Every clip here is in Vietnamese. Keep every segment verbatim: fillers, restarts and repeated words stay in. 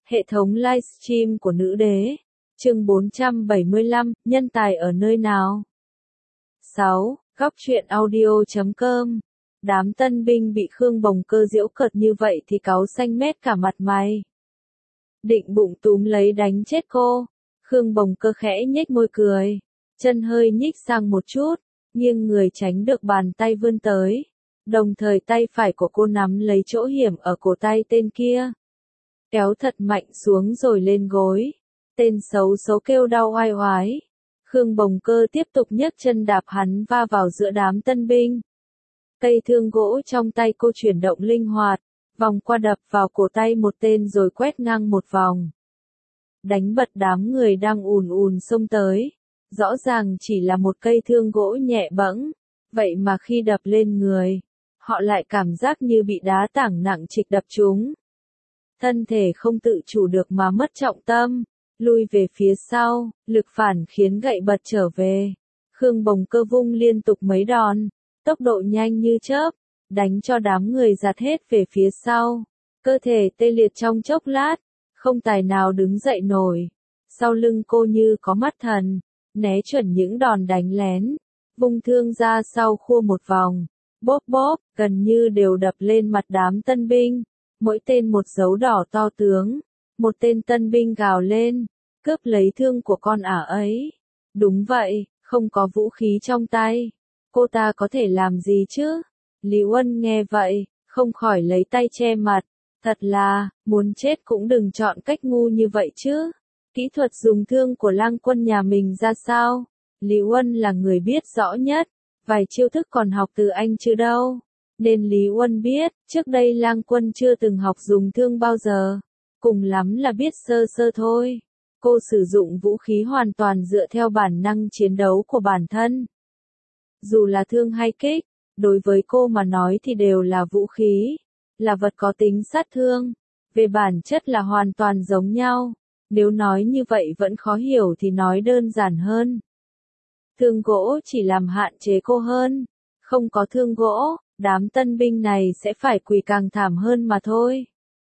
Hệ thống livestream của nữ đế. Chương bốn trăm bảy mươi lăm, nhân tài ở nơi nào? sáu. Góc truyện audio chấm com. Đám tân binh bị Khương Bồng Cơ giễu cợt như vậy thì cáu xanh mét cả mặt mày. Định bụng túm lấy đánh chết cô. Khương Bồng Cơ khẽ nhếch môi cười. Chân hơi nhích sang một chút, nghiêng người tránh được bàn tay vươn tới. Đồng thời tay phải của cô nắm lấy chỗ hiểm ở cổ tay tên kia. Kéo thật mạnh xuống rồi lên gối. Tên xấu xấu kêu đau oai oái. Khương Bồng Cơ tiếp tục nhấc chân đạp hắn va vào giữa đám tân binh. Cây thương gỗ trong tay cô chuyển động linh hoạt, vòng qua đập vào cổ tay một tên rồi quét ngang một vòng. Đánh bật đám người đang ùn ùn xông tới. Rõ ràng chỉ là một cây thương gỗ nhẹ bẫng, vậy mà khi đập lên người, họ lại cảm giác như bị đá tảng nặng trịch đập trúng. Thân thể không tự chủ được mà mất trọng tâm, lui về phía sau, lực phản khiến gậy bật trở về. Khương Bồng Cơ vung liên tục mấy đòn, tốc độ nhanh như chớp, đánh cho đám người giạt hết về phía sau. Cơ thể tê liệt trong chốc lát, không tài nào đứng dậy nổi. Sau lưng cô như có mắt thần, né chuẩn những đòn đánh lén, vung thương ra sau khua một vòng, bóp bóp, gần như đều đập lên mặt đám tân binh. Mỗi tên một dấu đỏ to tướng. Một tên tân binh gào lên, cướp lấy thương của con ả ấy. Đúng vậy, không có vũ khí trong tay. Cô ta có thể làm gì chứ? Lý Uân nghe vậy, không khỏi lấy tay che mặt. Thật là, muốn chết cũng đừng chọn cách ngu như vậy chứ. Kỹ thuật dùng thương của Lang Quân nhà mình ra sao? Lý Uân là người biết rõ nhất. Vài chiêu thức còn học từ anh chứ đâu. Nên Lý Uân biết, trước đây Lang Quân chưa từng học dùng thương bao giờ. Cùng lắm là biết sơ sơ thôi. Cô sử dụng vũ khí hoàn toàn dựa theo bản năng chiến đấu của bản thân. Dù là thương hay kích, đối với cô mà nói thì đều là vũ khí, là vật có tính sát thương. Về bản chất là hoàn toàn giống nhau. Nếu nói như vậy vẫn khó hiểu thì nói đơn giản hơn. Thương gỗ chỉ làm hạn chế cô hơn. Không có thương gỗ, đám tân binh này sẽ phải quỳ càng thảm hơn mà thôi.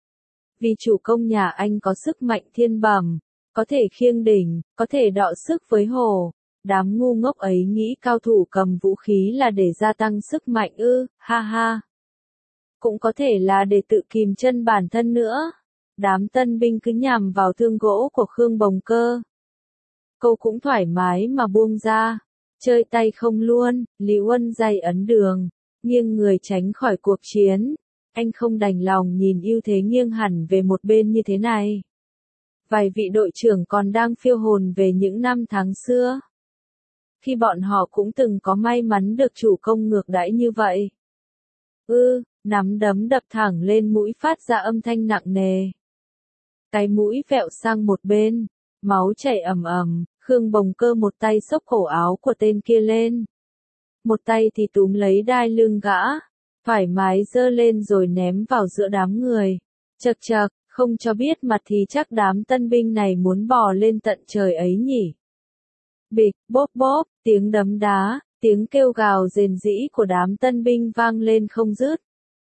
Vì chủ công nhà anh có sức mạnh thiên bẩm, có thể khiêng đỉnh, có thể đọ sức với hổ. Đám ngu ngốc ấy nghĩ cao thủ cầm vũ khí là để gia tăng sức mạnh ư, ha ha. Cũng có thể là để tự kìm chân bản thân nữa. Đám tân binh cứ nhằm vào thương gỗ của Khương Bồng Cơ. Cô cũng thoải mái mà buông ra. Chơi tay không luôn, Lý Uân dày ấn đường, nghiêng người tránh khỏi cuộc chiến. Anh không đành lòng nhìn ưu thế nghiêng hẳn về một bên như thế này. Vài vị đội trưởng còn đang phiêu hồn về những năm tháng xưa. Khi bọn họ cũng từng có may mắn được chủ công ngược đãi như vậy. Ư, nắm đấm đập thẳng lên mũi phát ra âm thanh nặng nề. Cái mũi vẹo sang một bên, máu chảy ầm ầm, Khương Bồng Cơ một tay xốc cổ áo của tên kia lên. Một tay thì túm lấy đai lưng gã. Thoải mái giơ lên rồi ném vào giữa đám người. Chậc chậc, không cho biết mặt thì chắc đám tân binh này muốn bò lên tận trời ấy nhỉ. Bịch, bóp bóp, tiếng đấm đá, tiếng kêu gào rền rĩ của đám tân binh vang lên không dứt.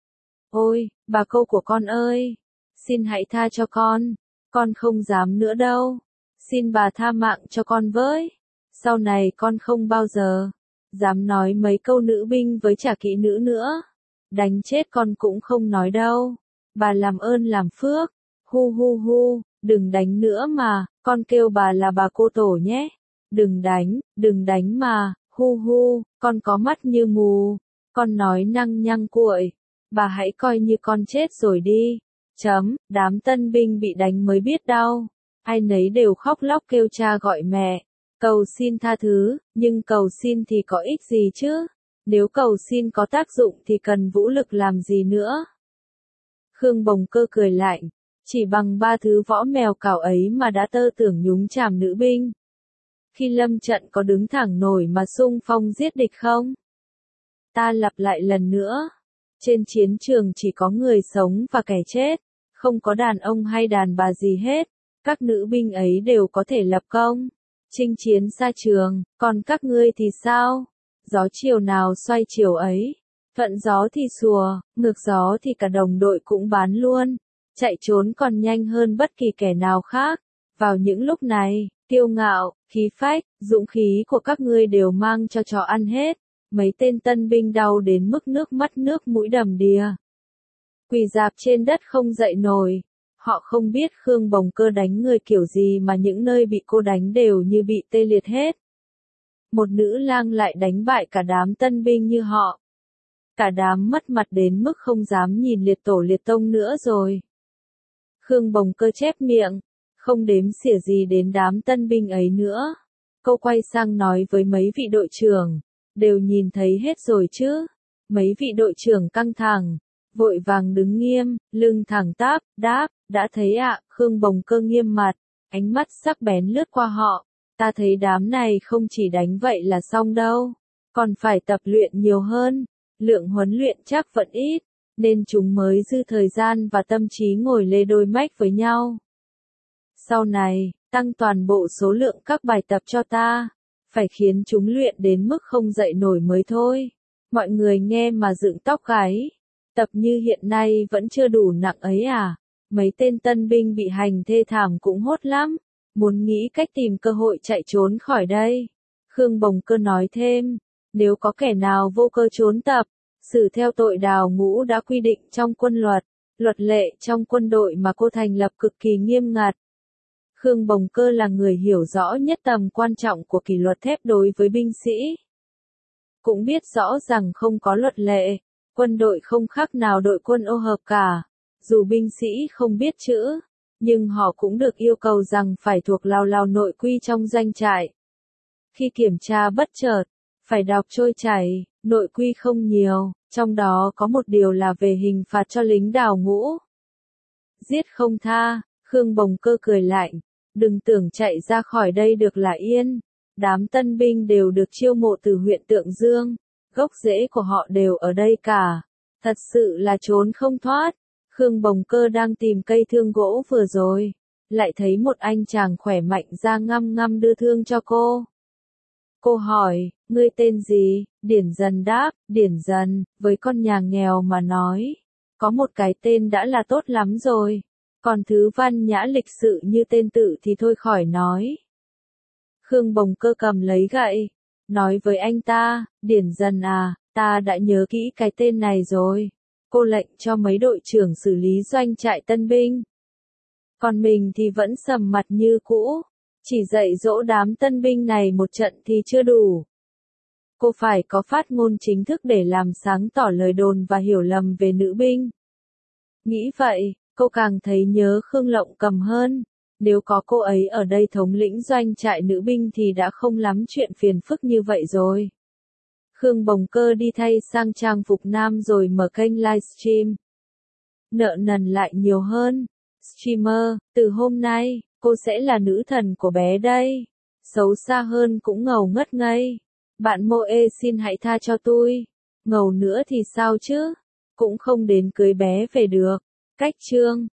Ôi, bà cô của con ơi! Xin hãy tha cho con, con không dám nữa đâu. Xin bà tha mạng cho con với. Sau này con không bao giờ dám nói mấy câu nữ binh với trả kỹ nữ nữa. Đánh chết con cũng không nói đâu. Bà làm ơn làm phước. Hu hu hu, đừng đánh nữa mà, con kêu bà là bà cô tổ nhé. Đừng đánh, đừng đánh mà, hu hu, con có mắt như mù. Con nói năng nhăng cuội. Bà hãy coi như con chết rồi đi. Chấm, đám tân binh bị đánh mới biết đau. Ai nấy đều khóc lóc kêu cha gọi mẹ. Cầu xin tha thứ, nhưng cầu xin thì có ích gì chứ? Nếu cầu xin có tác dụng thì cần vũ lực làm gì nữa? Khương Bồng Cơ cười lạnh, chỉ bằng ba thứ võ mèo cào ấy mà đã tơ tưởng nhúng chàm nữ binh. Khi lâm trận có đứng thẳng nổi mà xung phong giết địch không? Ta lặp lại lần nữa. Trên chiến trường chỉ có người sống và kẻ chết, không có đàn ông hay đàn bà gì hết. Các nữ binh ấy đều có thể lập công, chinh chiến xa trường, còn các ngươi thì sao? Gió chiều nào xoay chiều ấy, thuận gió thì xùa, ngược gió thì cả đồng đội cũng bán luôn. chạy trốn còn nhanh hơn bất kỳ kẻ nào khác. Vào những lúc này, kiêu ngạo, khí phách, dũng khí của các ngươi đều mang cho chó ăn hết. Mấy tên tân binh đau đến mức nước mắt nước mũi đầm đìa. Quỳ rạp trên đất không dậy nổi. Họ không biết Khương Bồng Cơ đánh người kiểu gì mà những nơi bị cô đánh đều như bị tê liệt hết. Một nữ lang lại đánh bại cả đám tân binh như họ. Cả đám mất mặt đến mức không dám nhìn liệt tổ liệt tông nữa rồi. Khương Bồng Cơ chép miệng, không đếm xỉa gì đến đám tân binh ấy nữa. Cô quay sang nói với mấy vị đội trưởng, đều nhìn thấy hết rồi chứ. Mấy vị đội trưởng căng thẳng, vội vàng đứng nghiêm, lưng thẳng tắp, đáp, đã thấy ạ. Khương Bồng Cơ nghiêm mặt, ánh mắt sắc bén lướt qua họ. Ta thấy đám này không chỉ đánh vậy là xong đâu, còn phải tập luyện nhiều hơn. Lượng huấn luyện chắc vẫn ít, nên chúng mới dư thời gian và tâm trí ngồi lê đôi mách với nhau. Sau này, tăng toàn bộ số lượng các bài tập cho ta, phải khiến chúng luyện đến mức không dậy nổi mới thôi. Mọi người nghe mà dựng tóc gáy, tập như hiện nay vẫn chưa đủ nặng ấy à? Mấy tên tân binh bị hành thê thảm cũng hốt lắm, muốn nghĩ cách tìm cơ hội chạy trốn khỏi đây. Khương Bồng Cơ nói thêm, nếu có kẻ nào vô cơ trốn tập, xử theo tội đào ngũ đã quy định trong quân luật, luật lệ trong quân đội mà cô thành lập cực kỳ nghiêm ngặt. Khương Bồng Cơ là người hiểu rõ nhất tầm quan trọng của kỷ luật thép đối với binh sĩ. Cũng biết rõ rằng không có luật lệ, quân đội không khác nào đội quân ô hợp cả. Dù binh sĩ không biết chữ, nhưng họ cũng được yêu cầu rằng phải thuộc lào lào nội quy trong doanh trại. Khi kiểm tra bất chợt, phải đọc trôi chảy, nội quy không nhiều, trong đó có một điều là về hình phạt cho lính đào ngũ. Giết không tha. Khương Bồng Cơ cười lạnh, đừng tưởng chạy ra khỏi đây được là yên. Đám tân binh đều được chiêu mộ từ huyện Tượng Dương, gốc rễ của họ đều ở đây cả. Thật sự là trốn không thoát. Khương Bồng Cơ đang tìm cây thương gỗ vừa rồi, lại thấy một anh chàng khỏe mạnh ra ngăm ngăm đưa thương cho cô. Cô hỏi, ngươi tên gì? Điển Dần đáp, Điển Dần, với con nhà nghèo mà nói, có một cái tên đã là tốt lắm rồi, còn thứ văn nhã lịch sự như tên tự thì thôi khỏi nói. Khương Bồng Cơ cầm lấy gậy, nói với anh ta, Điển Dần à, ta đã nhớ kỹ cái tên này rồi. Cô lệnh cho mấy đội trưởng xử lý doanh trại tân binh. Còn mình thì vẫn sầm mặt như cũ, chỉ dạy dỗ đám tân binh này một trận thì chưa đủ. Cô phải có phát ngôn chính thức để làm sáng tỏ lời đồn và hiểu lầm về nữ binh. Nghĩ vậy, cô càng thấy nhớ Khương Lộng Cầm hơn. Nếu có cô ấy ở đây thống lĩnh doanh trại nữ binh thì đã không lắm chuyện phiền phức như vậy rồi. Khương Bồng Cơ đi thay sang trang phục nam rồi mở kênh livestream. Nợ nần lại nhiều hơn. Streamer, từ hôm nay, cô sẽ là nữ thần của bé đây. Xấu xa hơn cũng ngầu ngất ngây. Bạn Moe xin hãy tha cho tôi. Ngầu nữa thì sao chứ? Cũng không đến cưới bé về được. Cách chương